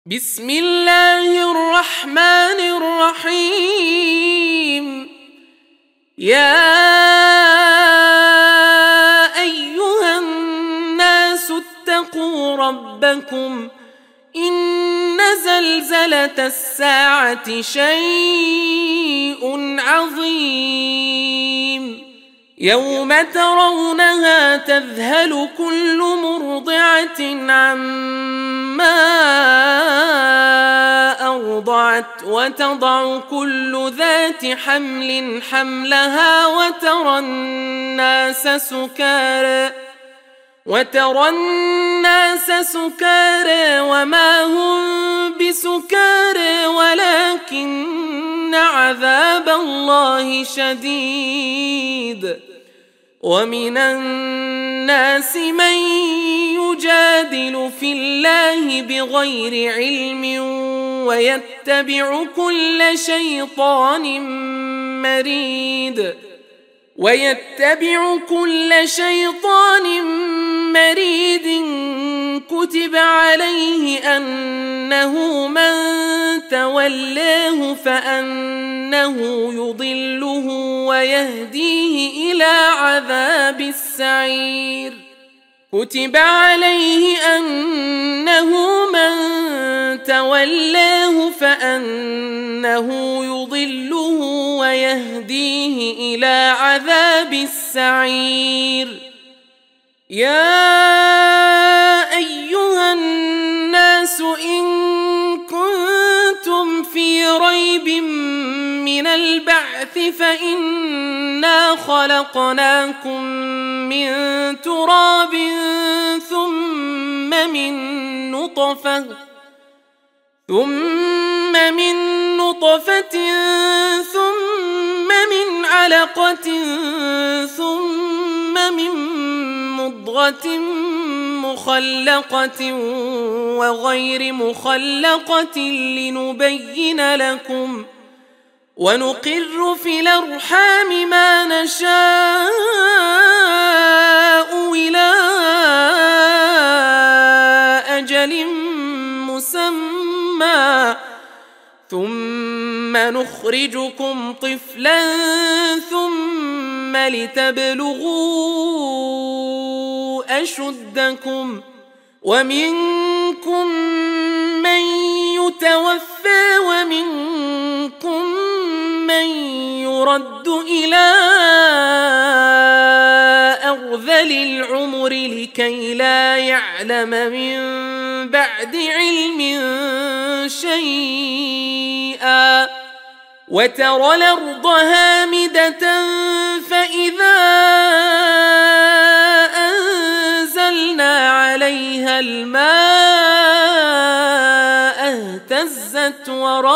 بسم الله الرحمن الرحيم. يا أيها الناس اتقوا ربكم إن زلزلة الساعة شيء عظيم يوم ترونها تذهل كل مرضعة عما أرضعت وتضع كل ذات حمل حملها وترى الناس سكارى وما هم بسكارى ولكن عذاب الله شديد. ومن الناس من يجادل في الله بغير علم ويتبع كل شيطان مريد كتب عليه أنه من تولاه فأنه يضله ويهديه إلى عذاب السعير. كتب عليه أنه من تولاه فأنه يضله ويهديه إلى عذاب السعير. يا أيها الناس إن كنتم في ريب من البعث فإنا خلقناكم من تراب ثم من نطفة ثم من علقة ثم من مضغة مخلقة وغير مخلقة لنبين لكم ونقر في الأرحام ما نشاء إلى أجل مسمى ثم نخرجكم طفلا ثم لتبلغوا أشدكم ومنكم من يتوفى ومنكم من يرد إلى أرذل العمر لكي لا يعلم من بعد علم شيئا. وترى الأرض هامدة فإذا أنزلنا عليها الماء اهتزت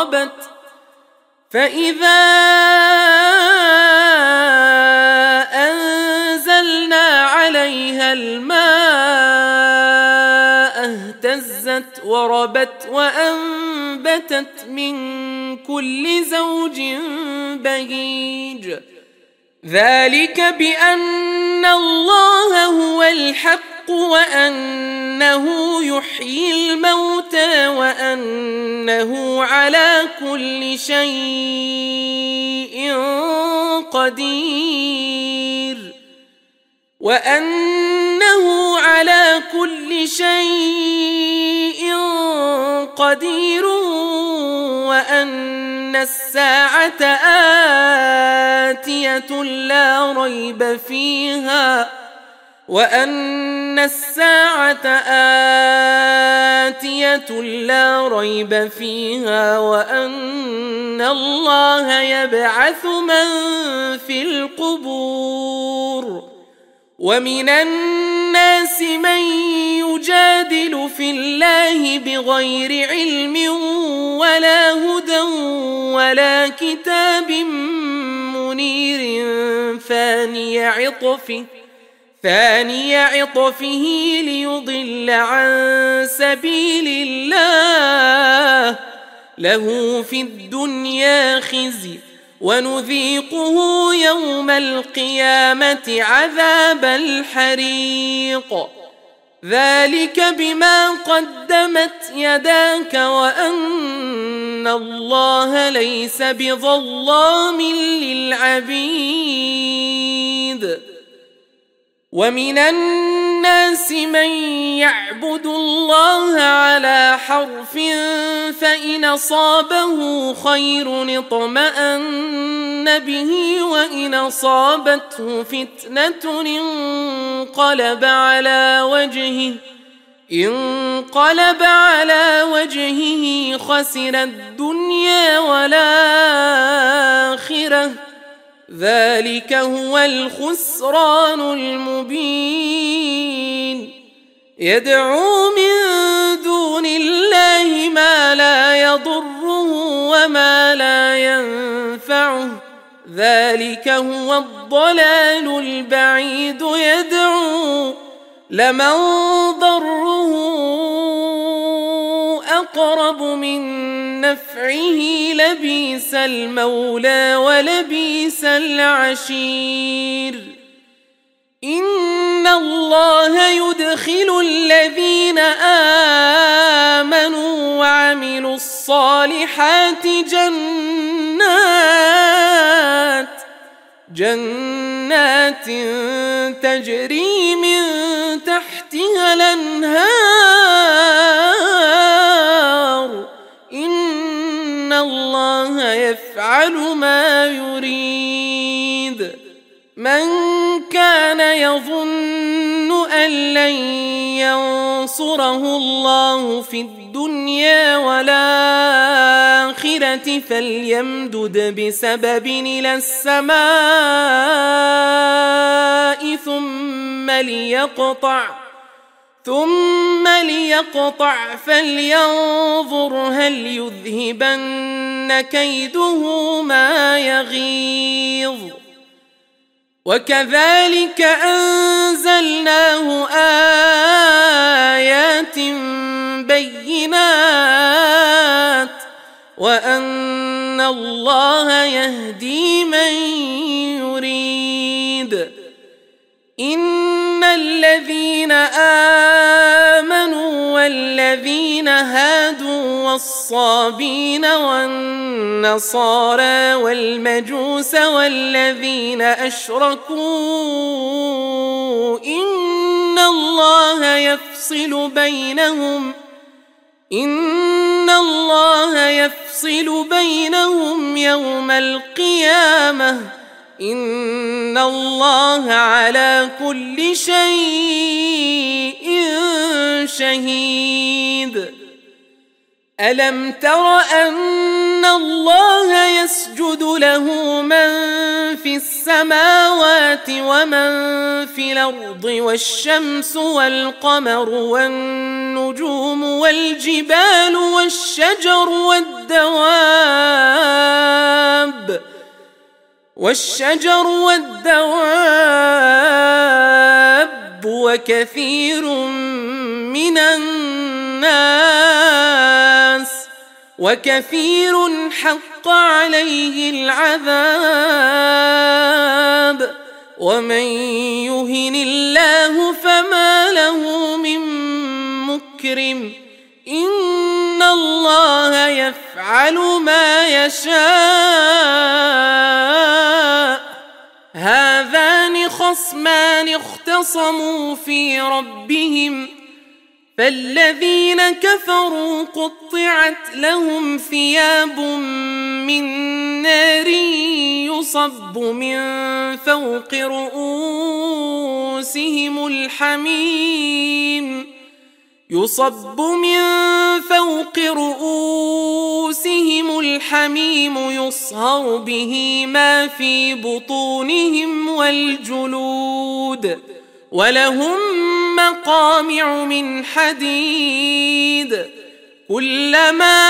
وربت وأنبتت من كل زوج بهيج. ذلك بأن الله هو الحق وأنه يحيي الموتى وأنه على كل شيء قدير وأن الساعة آتية لا ريب فيها وأن الله يبعث من في القبور. ومن الناس من يجادل في الله بغير علم ولا هدى ولا كتاب منير ثاني عطفه ليضل عن سبيل الله له في الدنيا خزي ونذيقه يوم القيامة عذاب الحريق. ذلك بما قدمت يداك وأن الله ليس بظلام للعبيد. ومن الناس من يعبد الله على حرف فإن أصابه خير اطمأن به وإن أصابته فتنة انقلب على وجهه خسر الدنيا والآخرة ذلك هو الخسران المبين. يدعو من دون الله ما لا يضره وما لا ينفعه ذلك هو الضلال البعيد. يدعو لمن ضره أقرب من نفعه لبئس المولى ولبئس العشير. إن الله يدخل الذين آمنوا وعملوا الصالحات جنات تجري من تحتها الأنهار إن الله يفعل ما يريد. من كان يظن أن لن ينصره الله في الدنيا والآخرة فليمدد بسبب إلى السماء ثم ليقطع فلينظر هل يذهبن كيده ما يغيظ. وكذلك أنزلناه آيات بينات وأن الله يهدي من يريد. إن الذين آمنوا والذين هادوا والصابين والنصارى والمجوس والذين أشركوا إن الله يفصل بينهم يوم القيامة إن الله على كل شيء شهيد. ألم تر أن الله يسجد له من في السماوات ومن في الأرض والشمس والقمر والنجوم والجبال والشجر والدواب وكثير من الناس وكثير حق عليه العذاب ومن يهن الله فما له من مكرم إن الله يفعل ما يشاء. هذان خصمان اختصموا في ربهم فالذين كفروا قطعت لهم ثياب من نار يصب من فوق رؤوسهم الحميم يصهر به ما في بطونهم والجلود ولهم مقامع من حديد كلما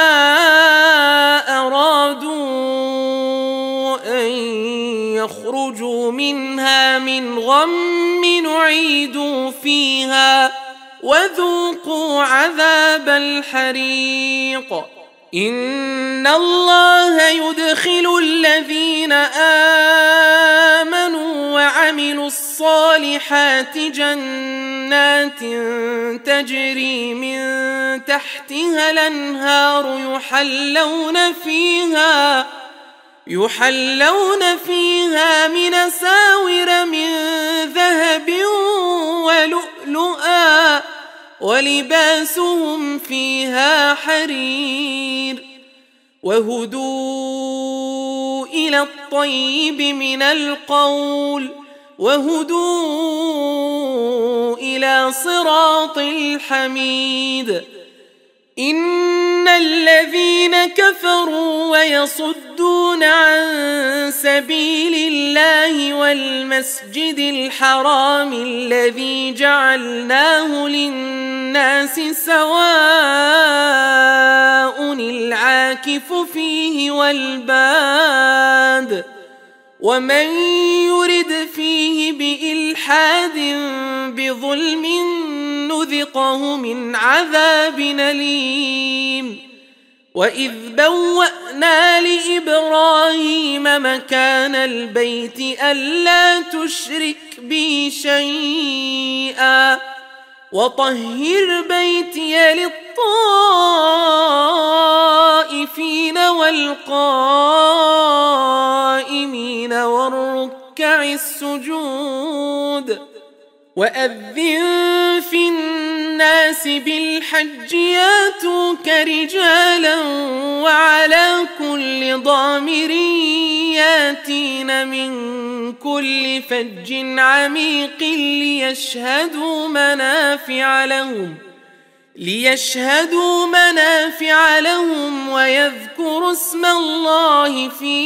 أرادوا أن يخرجوا منها من غم نعيدوا فيها وذوقوا عذاب الحريق. إن الله يدخل الذين آمنوا وعملوا الصالحات الصالحات جنات تجري من تحتها الأنهار يحلون فيها من أساور من ذهب ولؤلؤا ولباسهم فيها حرير وهدوا إلى الطيب من القول وهدوا إلى صراط الحميد. إن الذين كفروا ويصدون عن سبيل الله والمسجد الحرام الذي جعلناه للناس سواء العاكف فيه والباد ومن يرد فيه بإلحاد بظلم نذقه من عذاب أليم. وإذ بوأنا لإبراهيم مكان البيت ألا تشرك بي شيئا وطهر بيتي للطائفين والقائمين والركع السجود. وأذن في الناس بالحج ياتوك رجالا وعلى كل ضامر ياتين من كل فج عميق ليشهدوا منافع لهم ويذكروا اسم الله في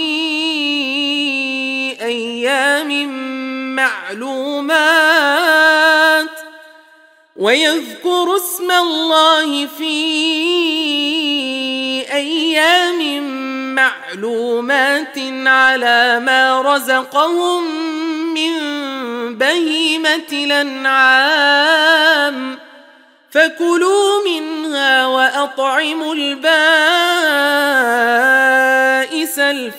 أيام معلومات على ما رزقهم من بهيمة الأنعام فكلوا منها وأطعموا البائس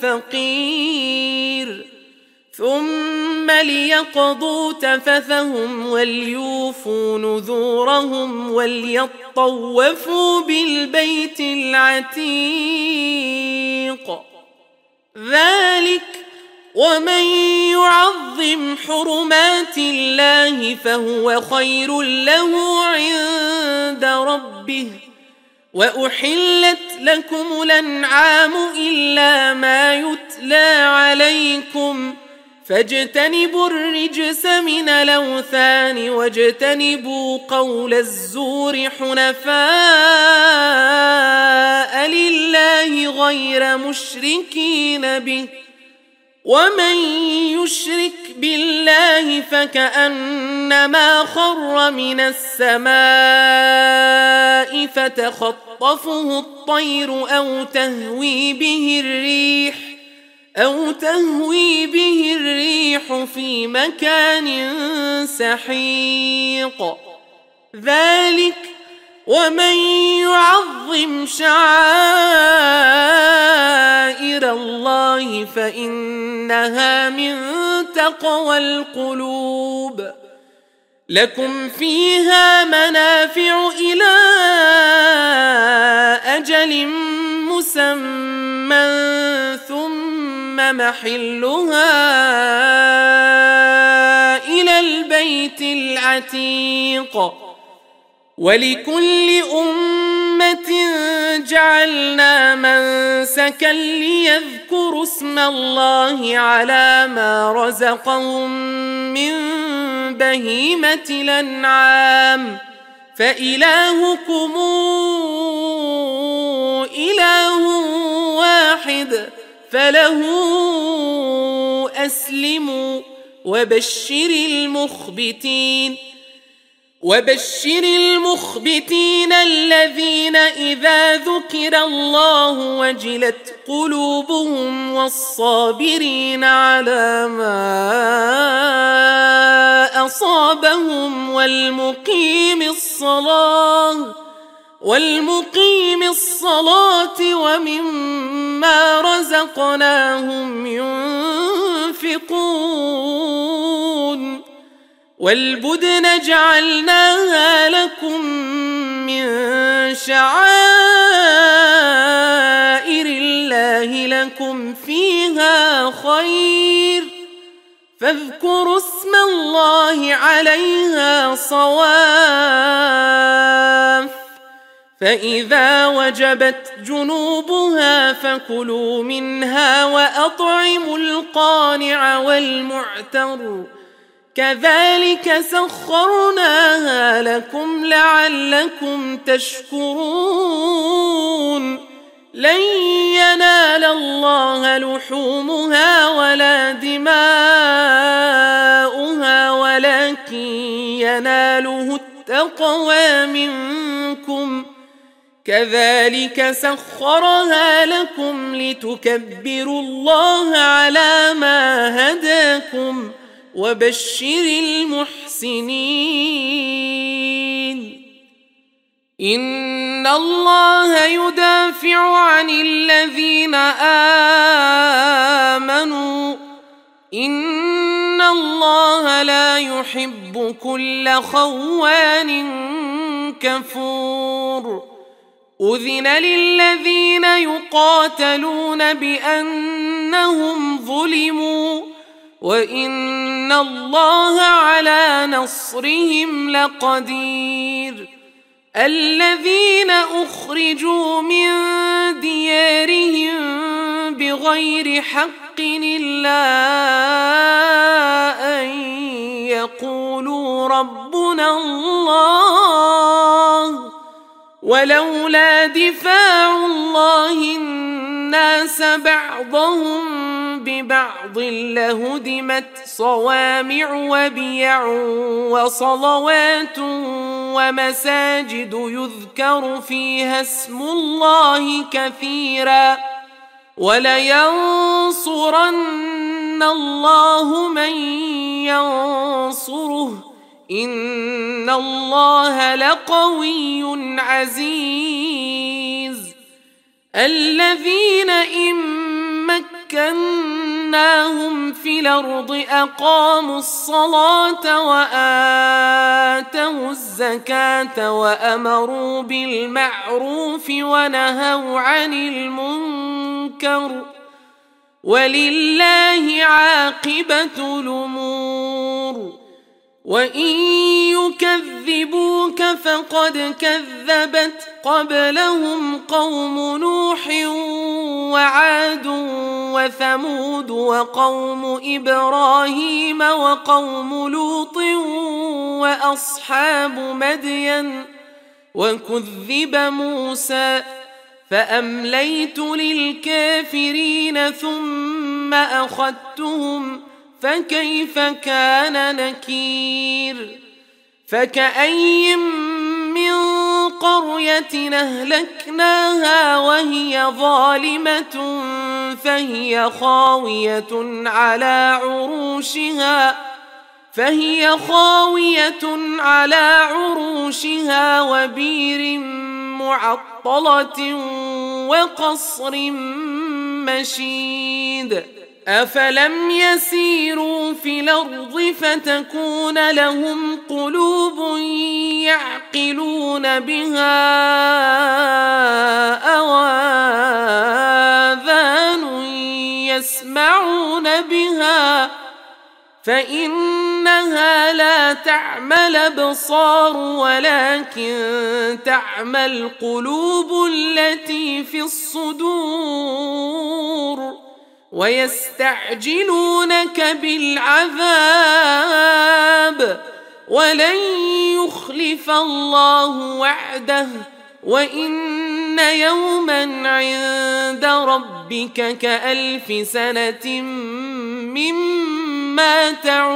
الفقير ثم ليقضوا تفثهم وليوفوا نذورهم وليطوفوا بالبيت العتيق. ذلك ومن يعظم حرمات الله فهو خير له عند ربه. وأحلت لكم الأنعام إلا ما يتلى عليكم فاجتنبوا الرجس من الأوثان واجتنبوا قول الزور حنفاء لله غير مشركين به ومن يشرك بالله فكأنما خر من السماء فتخطفه الطير أو تهوي به الريح في مكان سحيق. ذلك ومن يعظم شعائر الله فإنها من تقوى القلوب. لكم فيها منافع إلى أجل مسمى ثم محلها إلى البيت العتيق. ولكل أمة جعلنا منسكا ليذكروا اسم الله على ما رزقهم من بهيمة الأنعام فإلهكم إله واحد فله أسلموا وبشر المخبتين الذين إذا ذكر الله وجلت قلوبهم والصابرين على ما أصابهم والمقيم الصلاة ومما رزقناهم ينفقون. والبدن جعلناها لكم من شعائر الله لكم فيها خير فاذكروا اسم الله عليها صواف فإذا وجبت جنوبها فكلوا منها وأطعموا القانع والمعتر كذلك سخرناها لكم لعلكم تشكرون لن ينال الله لحومها ولا دماؤها ولكن يناله التقوى منكم كذلك سخرها لكم لتكبروا الله على ما هداكم وبشر المحسنين إن الله يدافع عن الذين آمنوا إن الله لا يحب كل خوان كفور أذن للذين يقاتلون بأنهم ظلموا وإن الله على نصرهم لقدير الذين أخرجوا من ديارهم بغير حق إلا أن يقولوا ربنا الله ولولا دفاع الله الناس بعضهم ببعض لهدمت صوامع وبيع وصلوات ومساجد يذكر فيها اسم الله كثيرا ولينصرن الله من ينصره إن الله لقوي عزيز الذين إن مكناهم في الأرض أقاموا الصلاة وآتوا الزكاة وأمروا بالمعروف ونهوا عن المنكر ولله عاقبة الأمور وإن يكذبوك فقد كذبت قبلهم قوم نوح وعاد وثمود وقوم إبراهيم وقوم لوط وأصحاب مدين وكذب موسى فأمليت للكافرين ثم أخذتهم فكيف كان نكير فكأي من قرية أهلكناها وهي ظالمة فهي خاوية على عروشها وبير معطلة وقصر مشيد أفلم يسيروا في الأرض فتكون لهم قلوب يعقلون بها أو آذان يسمعون بها فإنها لا تعمى الأبصار ولكن تعمى القلوب التي في الصدور ويستعجلونك بالعذاب ولن يخلف الله وعده وإن يوما عند ربك كألف سنة مما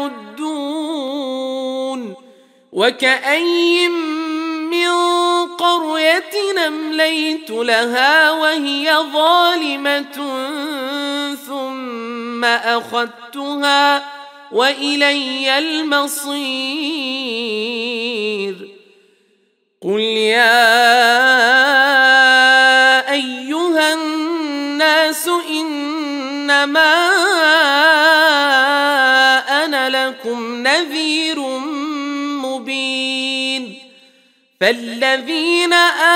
تعدون وكأي من قرية أمليت لها وهي ظالمة ثم أخذتها وإلي المصير قل يا أيها الناس إنما أنا لكم نذير فالذين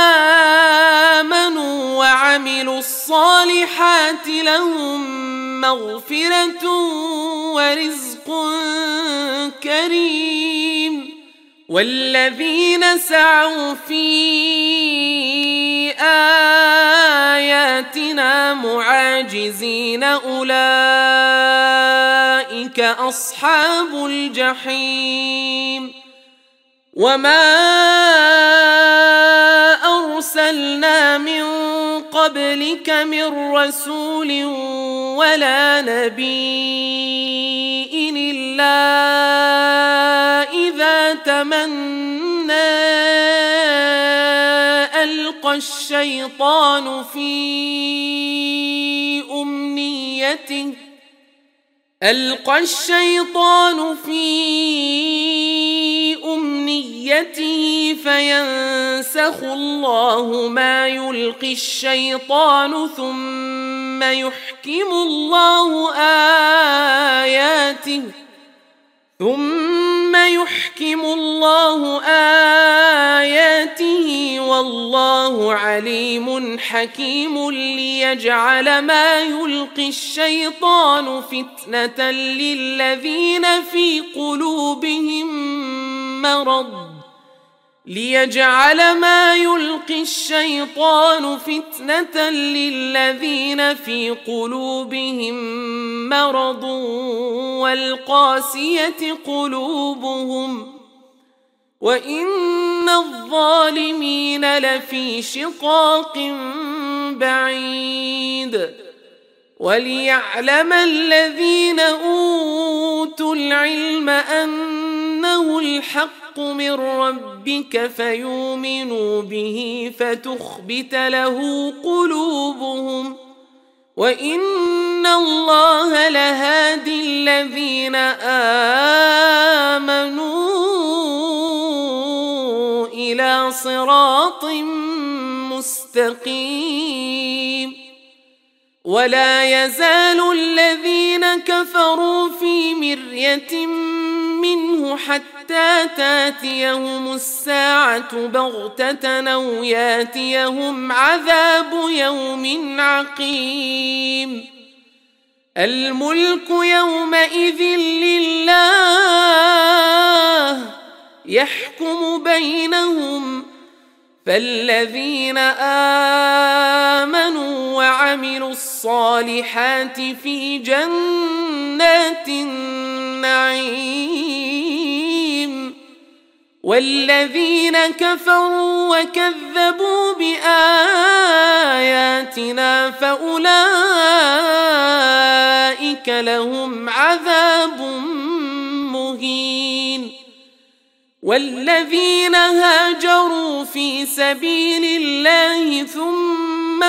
آمنوا وعملوا الصالحات لهم مغفرة ورزق كريم، والذين سعوا في آياتنا معاجزين أولئك أصحاب الجحيم. وما أرسلنا من قبلك من رسول ولا نبي إلا إذا تمنى ألقى الشيطان في أمنيته فينسخ الله ما يلقي الشيطان ثم يحكم الله آياته والله عليم حكيم، ليجعل ما يلقي الشيطان فتنة للذين في قلوبهم مرض والقاسية قلوبهم، وإن الظالمين لفي شقاق بعيد. وليعلم الذين أوتوا العلم أنه الحق من ربك فيؤمنوا به فتخبت له قلوبهم، وإن الله لهادي الذين آمنوا إلى صراط مستقيم. ولا يزال الذين كفروا في مرية منه حتى تاتيهم الساعة بغتة أو ياتيهم عذاب يوم عقيم. الملك يومئذ لله يحكم بينهم، فالذين آمنوا وعملوا الصالحات في جنات النعيم، والذين كفروا وكذبوا بآياتنا فأولئك لهم عذاب مهين. والذين هاجروا في سبيل الله ثم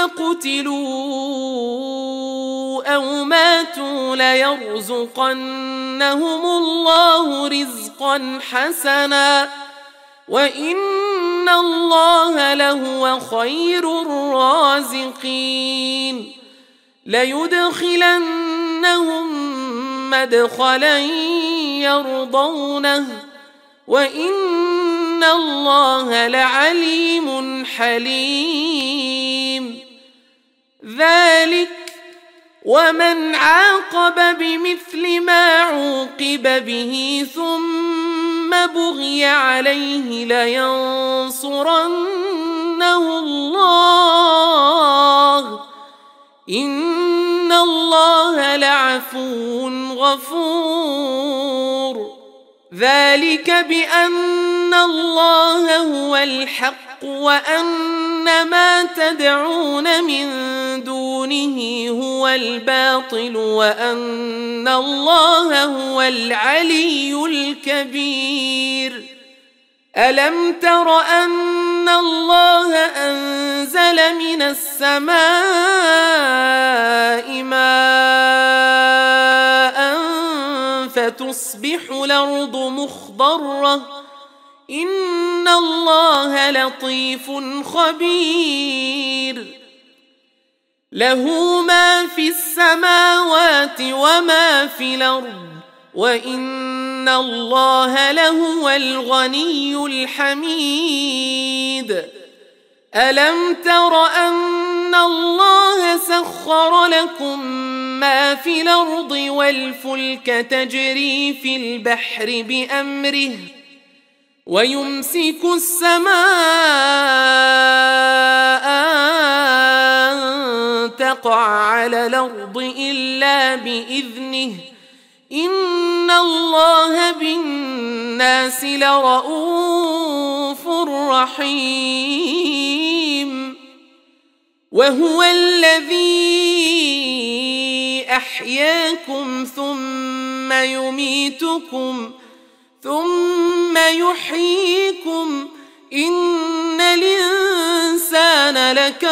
قتلوا أو ماتوا ليرزقنهم الله رزقا حسنا، وإن الله لهو خير الرازقين. ليدخلنهم مدخلا يرضونه، وإن الله لعليم حليم. ذلك ومن عاقب بمثل ما عوقب به ثم بغي عليه لينصرنه الله، إن الله لعفو غفور. ذلك بأن الله هو الحق وأن ما تدعون من دونه هو الباطل وأن الله هو العلي الكبير. ألم تر أن الله أنزل من السماء ماء فتصبح الأرض مخضرة، إن الله لطيف خبير. له ما في السماوات وما في الأرض، وإن إن الله لهو الغني الحميد ألم تر أن الله سخر لكم ما في الأرض والفلك تجري في البحر بأمره ويمسك السماء أن تقع على الأرض إلا بإذنه إن الله بالناس لرؤوف رحيم وهو الذي أحياكم ثم يميتكم ثم يحييكم إن الإنسان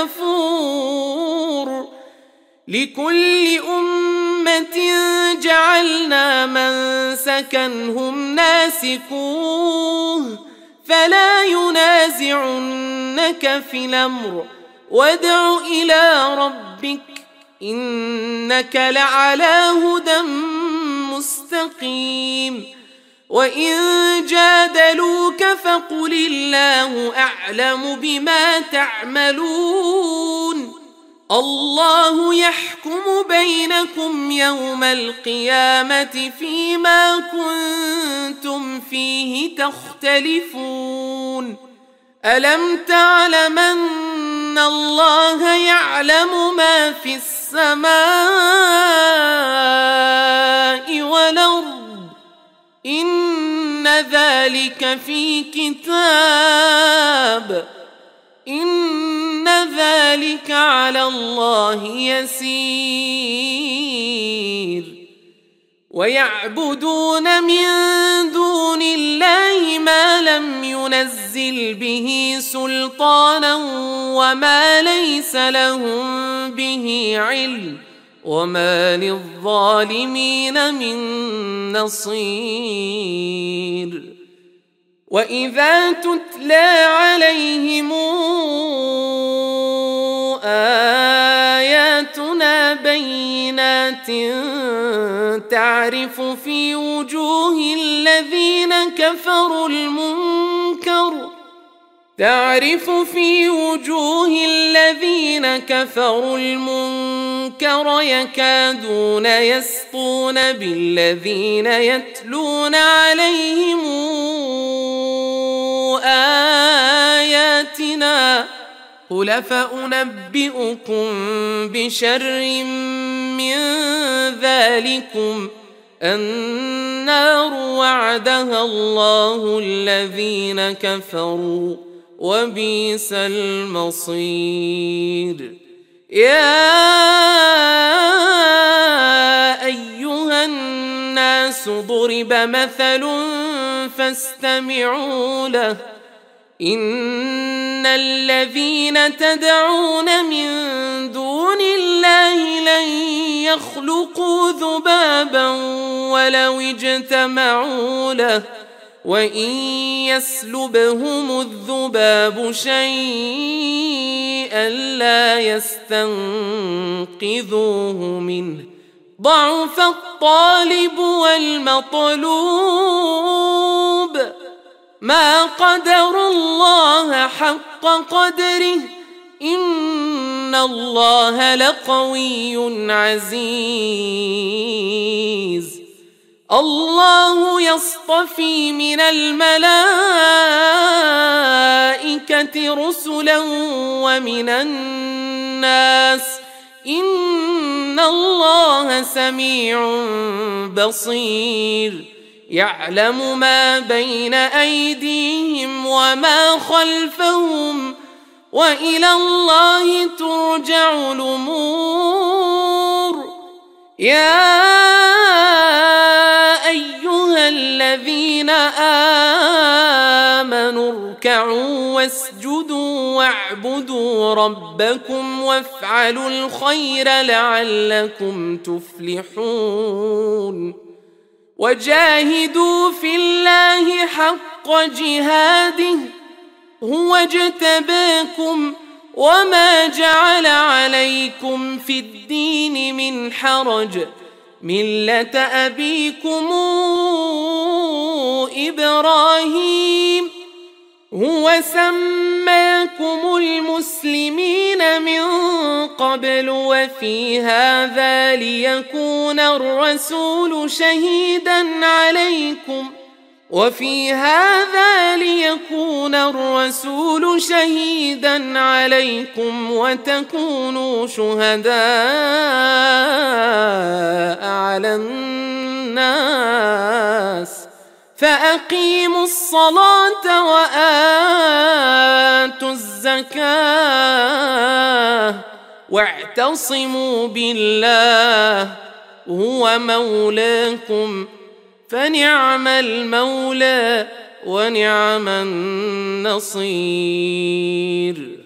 لكفور لكل أمة جعلنا منسكا هم ناسكوه فلا ينازعنك في الأمر وادع إلى ربك إنك لعلى هدى مستقيم وإن جادلوك فقل الله أعلم بما تعملون الله يحكم بينكم يوم القيامة فيما كنتم فيه تختلفون ألم تعلم أن الله يعلم ما في السماء والأرض إن ذلك في كتاب إن ذلك على الله يسير ويعبدون من دون الله ما لم ينزل به سلطانا وما ليس لهم به علم وما للظالمين من نصير وإذا تتلى عليهم آياتنا بينات تعرف في وجوه الذين كفروا المنكر يكادون يسطون بالذين يتلون عليهم آياتنا قل فأنبئكم بشر من ذلكم النار وعدها الله الذين كفروا وبئس المصير يا أيها الناس ضرب مثل فاستمعوا له إن الذين تدعون من دون الله لن يخلقوا ذبابا ولو اجتمعوا له وإن يسلبهم الذباب شيئا لا يستنقذوه منه ضعف الطالب والمطلوب ما قدروا الله حق قدره إن الله لقوي عزيز الله يصطفي من الملائكة رسلا ومن الناس إن الله سميع بصير يعلم ما بين أيديهم وما خلفهم وإلى الله ترجع الأمور يا أيها الذين آمنوا اركعوا واسجدوا واعبدوا ربكم وافعلوا الخير لعلكم تفلحون وجاهدوا في الله حق جهاده هو اجتباكم وما جعل عليكم في الدين من حرج ملة أبيكم إبراهيم هو سماكم المسلمين من قبل وفي هذا ليكون الرسول شهيدا عليكم وتكونوا شهداء على الناس فأقيموا الصلاة وآتوا الزكاة واعتصموا بالله هو مولاكم فنعم المولى ونعم النصير.